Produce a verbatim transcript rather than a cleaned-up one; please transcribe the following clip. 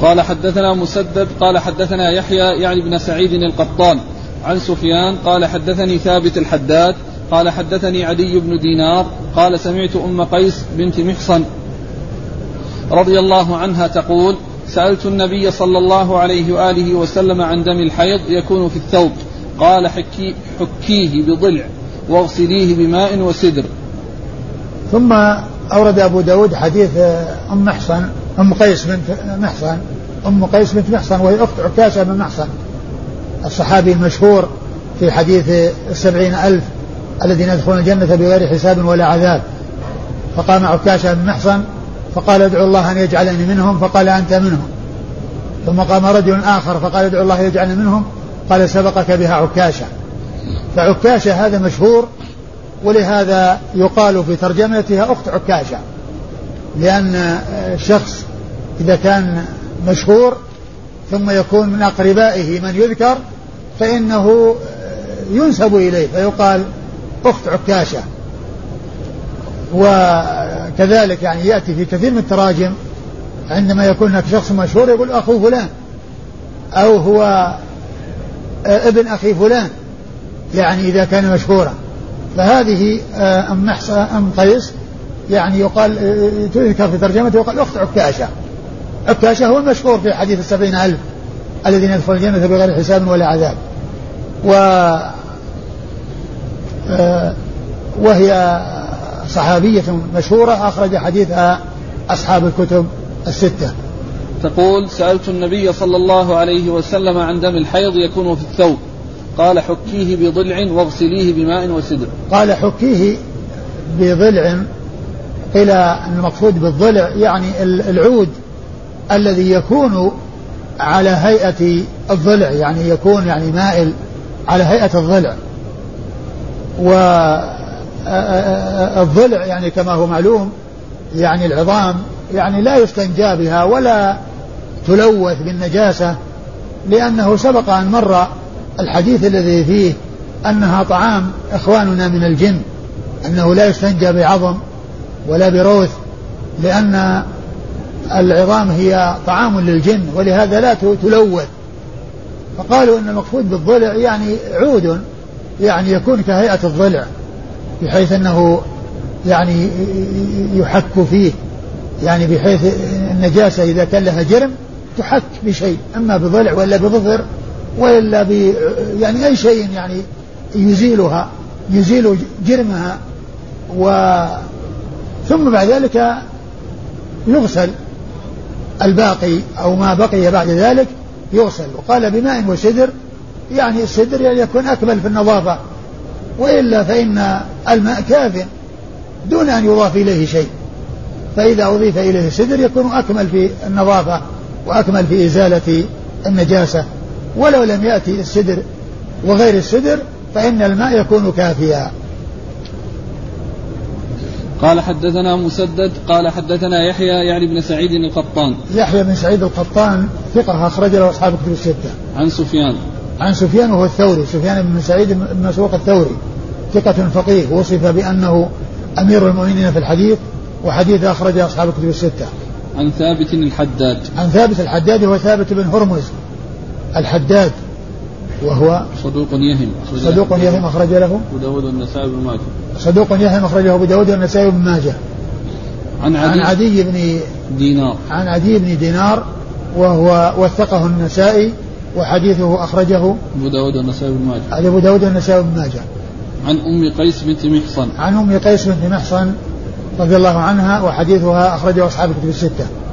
قال حدثنا مسدد قال حدثنا يحيى يعني بن سعيد القطان عن سفيان قال حدثني ثابت الحداد قال حدثني عدي بن دينار قال سمعت أم قيس بنت محصن رضي الله عنها تقول سألت النبي صلى الله عليه وآله وسلم عن دم الحيض يكون في الثوب قال حكي حكيه بضلع واغسليه بماء وسدر. ثم أورد أبو داود حديث أم محصن أم قيس بنت محصن أم قيس بنت محصن وهي أخت عكاشة بن محصن الصحابي المشهور في حديث السبعين ألف الذين يدخلون الجنة بغير حساب ولا عذاب. فقام عكاشة بن محصن فقال ادعو الله أن يجعلني منهم فقال أنت منهم. ثم قام رجل آخر فقال ادعو الله يجعلني منهم قال سبقك بها عكاشة. فعكاشة هذا مشهور ولهذا يقال في ترجمتها أخت عكاشة لأن الشخص إذا كان مشهور ثم يكون من أقربائه من يذكر فإنه ينسب إليه فيقال أخت عكاشة. وكذلك يعني يأتي في كثير من التراجم عندما يكون هناك شخص مشهور يقول أخو فلان أو هو ابن أخي فلان يعني إذا كان مشهورا. فهذه أم, أم قيس يعني يقال تذكر في ترجمته يقال أخت عكاشة. عكاشة هو المشهور في حديث السبعين ألف الذين يدخلون الجنة بغير حساب ولا عذاب. و وهي صحابية مشهورة أخرج حديثها أصحاب الكتب الستة. تقول سألت النبي صلى الله عليه وسلم عن دم الحيض يكون في الثوب قال حكيه بضلع واغسليه بماء وسدر. قال حكيه بضلع قيل المقصود بالضلع يعني العود الذي يكون على هيئة الضلع يعني يكون يعني مائل على هيئة الضلع. والضلع يعني كما هو معلوم يعني العظام يعني لا يستنجى بها ولا تلوث بالنجاسة لأنه سبق أن مر الحديث الذي فيه أنها طعام إخواننا من الجن أنه لا يستنجى بعظم ولا بروث لأن العظام هي طعام للجن ولهذا لا تلوث. فقالوا أن المقصود بالضلع يعني عود يعني يكون كهيئة الضلع بحيث أنه يعني يحك فيه يعني بحيث النجاسة إذا كان لها جرم تحك بشيء أما بضلع ولا بظفر ولا ب يعني أي شيء يعني يزيلها يزيل جرمها. و ثم بعد ذلك يغسل الباقي أو ما بقي بعد ذلك يغسل. وقال بماء وسدر يعني السدر يعني يكون أكمل في النظافة وإلا فإن الماء كاف دون أن يضاف إليه شيء فإذا أضيف إليه السدر يكون أكمل في النظافة وأكمل في إزالة النجاسة. ولو لم يأتي السدر وغير السدر فإن الماء يكون كافيا. قال حدثنا مسدد قال حدثنا يحيى يعني بن سعيد القطان يحيى بن سعيد القطان ثقة أخرج له أصحاب الكتب الستة. عن سفيان عن سفيان وهو الثوري سفيان بن سعيد بن مسروق الثوري ثقة فقيه وصف بأنه أمير المؤمنين في الحديث وحديث أخرج أصحاب الكتب الستة. عن ثابت الحداد عن ثابت الحداد وهو ثابت بن هرمز الحداد وهو صدوق يهم صدوق يهم أخرج له أبو داود والنسائي بن ماجه صدوق يهم أخرجه أبو داود والنسائي بن ماجه. عن عدي, عن عدي بن دينار عن عدي بن دينار وهو وثقه النسائي وحديثه أخرجه أبو داود والنسائي بن ماجه أبو داود والنسائي بن ماجه. عن أم قيس بنت محصن عن أم قيس بنت محصن رضي الله عنها وحديثها أخرجه أصحاب الكتب الستة.